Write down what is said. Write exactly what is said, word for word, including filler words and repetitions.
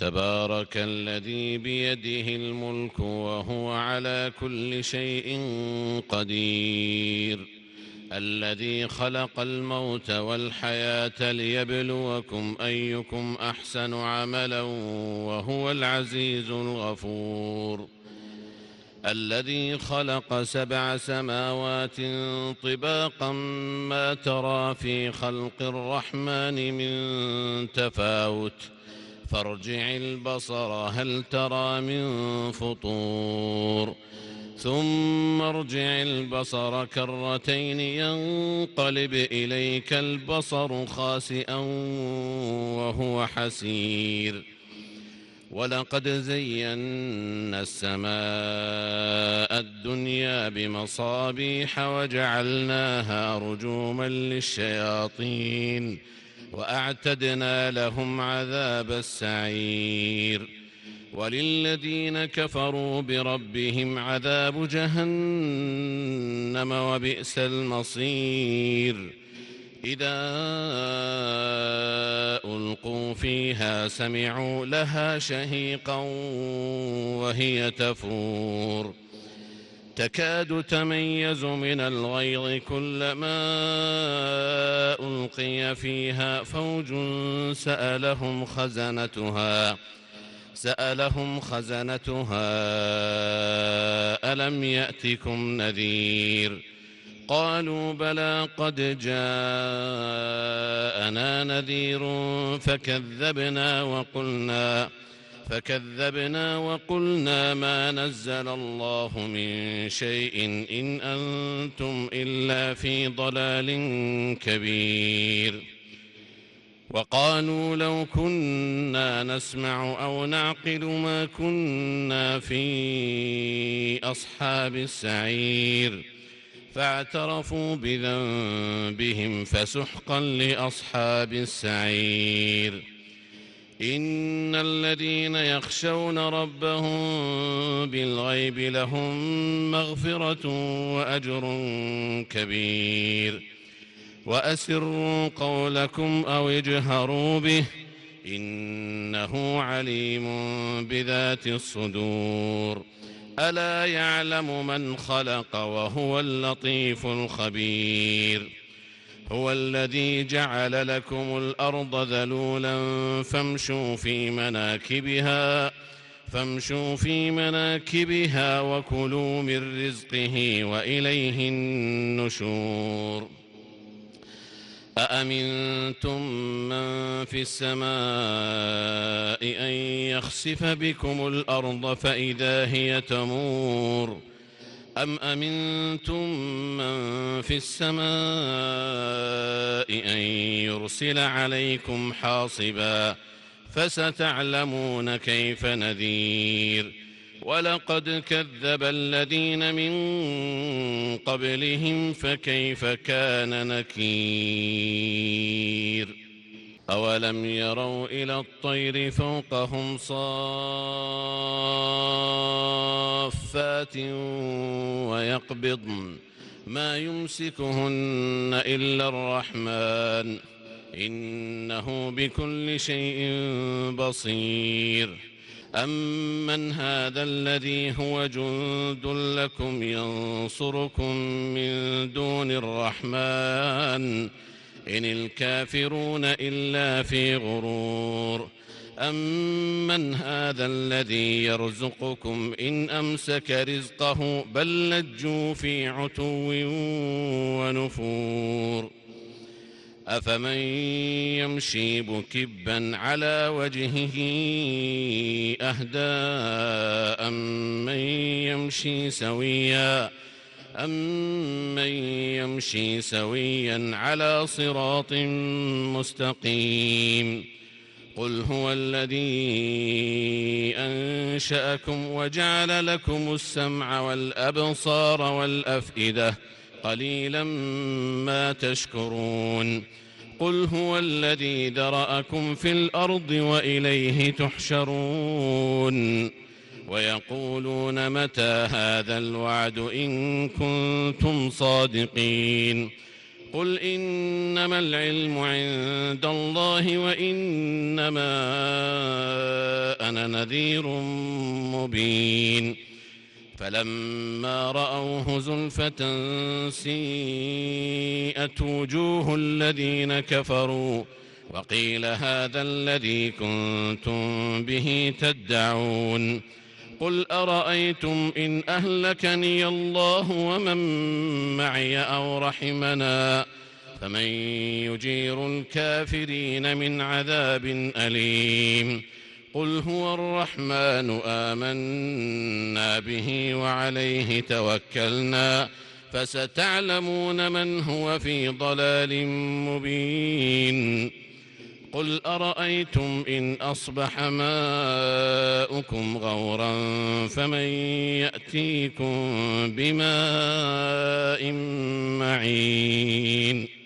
تبارك الذي بيده الملك وهو على كل شيء قدير الذي خلق الموت والحياة ليبلوكم أيكم أحسن عملا وهو العزيز الغفور الذي خلق سبع سماوات طباقا ما ترى في خلق الرحمن من تفاوت فارجع البصر هل ترى من فطور ثم ارجع البصر كرتين ينقلب إليك البصر خاسئا وهو حسير ولقد زينا السماء الدنيا بمصابيح وجعلناها رجوما للشياطين وأعتدنا لهم عذاب السعير وللذين كفروا بربهم عذاب جهنم وبئس المصير إذا ألقوا فيها سمعوا لها شهيقا وهي تفور تكاد تميز من الغيظ كلما ألقي فيها فوج سألهم خزنتها سألهم خزنتها ألم يأتكم نذير قالوا بلى قد جاءنا نذير فكذبنا وقلنا فكذبنا وقلنا ما نزل الله من شيء إن أنتم إلا في ضلال كبير وقالوا لو كنا نسمع أو نعقل ما كنا في أصحاب السعير فاعترفوا بذنبهم فسحقا لأصحاب السعير إن الذين يخشون ربهم بالغيب لهم مغفرة وأجر كبير وأسروا قولكم أو اجهروا به إنه عليم بذات الصدور ألا يعلم من خلق وهو اللطيف الخبير هو الذي جعل لكم الأرض ذلولا فامشوا في مناكبها فامشوا في مناكبها وكلوا من رزقه وإليه النشور أأمنتم من في السماء أن يخسف بكم الأرض فإذا هي تمور أم أمنتم من في السماء أن يرسل عليكم حاصبا فستعلمون كيف نذير ولقد كذب الذين من قبلهم فكيف كان نكير أولم يروا إلى الطير فوقهم صافات ويقبضن ما يمسكهن إلا الرحمن إنه بكل شيء بصير أمن هذا الذي هو جند لكم ينصركم من دون الرحمن إن الكافرون إلا في غرور أمن هذا الذي يرزقكم إن أمسك رزقه بل لجوا في عتو ونفور أفمن يمشي مكبا على وجهه أهدى أمن يمشي سويا أمن يمشي سويا على صراط مستقيم قل هو الذي أنشأكم وجعل لكم السمع والأبصار والأفئدة قليلا ما تشكرون قل هو الذي ذرأكم في الأرض وإليه تحشرون ويقولون متى هذا الوعد إن كنتم صادقين قل إنما العلم عند الله وإنما وأنا نذير مبين فلما رأوه زلفة سيئت وجوه الذين كفروا وقيل هذا الذي كنتم به تدعون قل أرأيتم إن أهلكني الله ومن معي أو رحمنا فمن يجير الكافرين من عذاب أليم قل هو الرحمن آمنا به وعليه توكلنا فستعلمون من هو في ضلال مبين قل أرأيتم إن أصبح ماؤكم غورا فمن يأتيكم بماء معين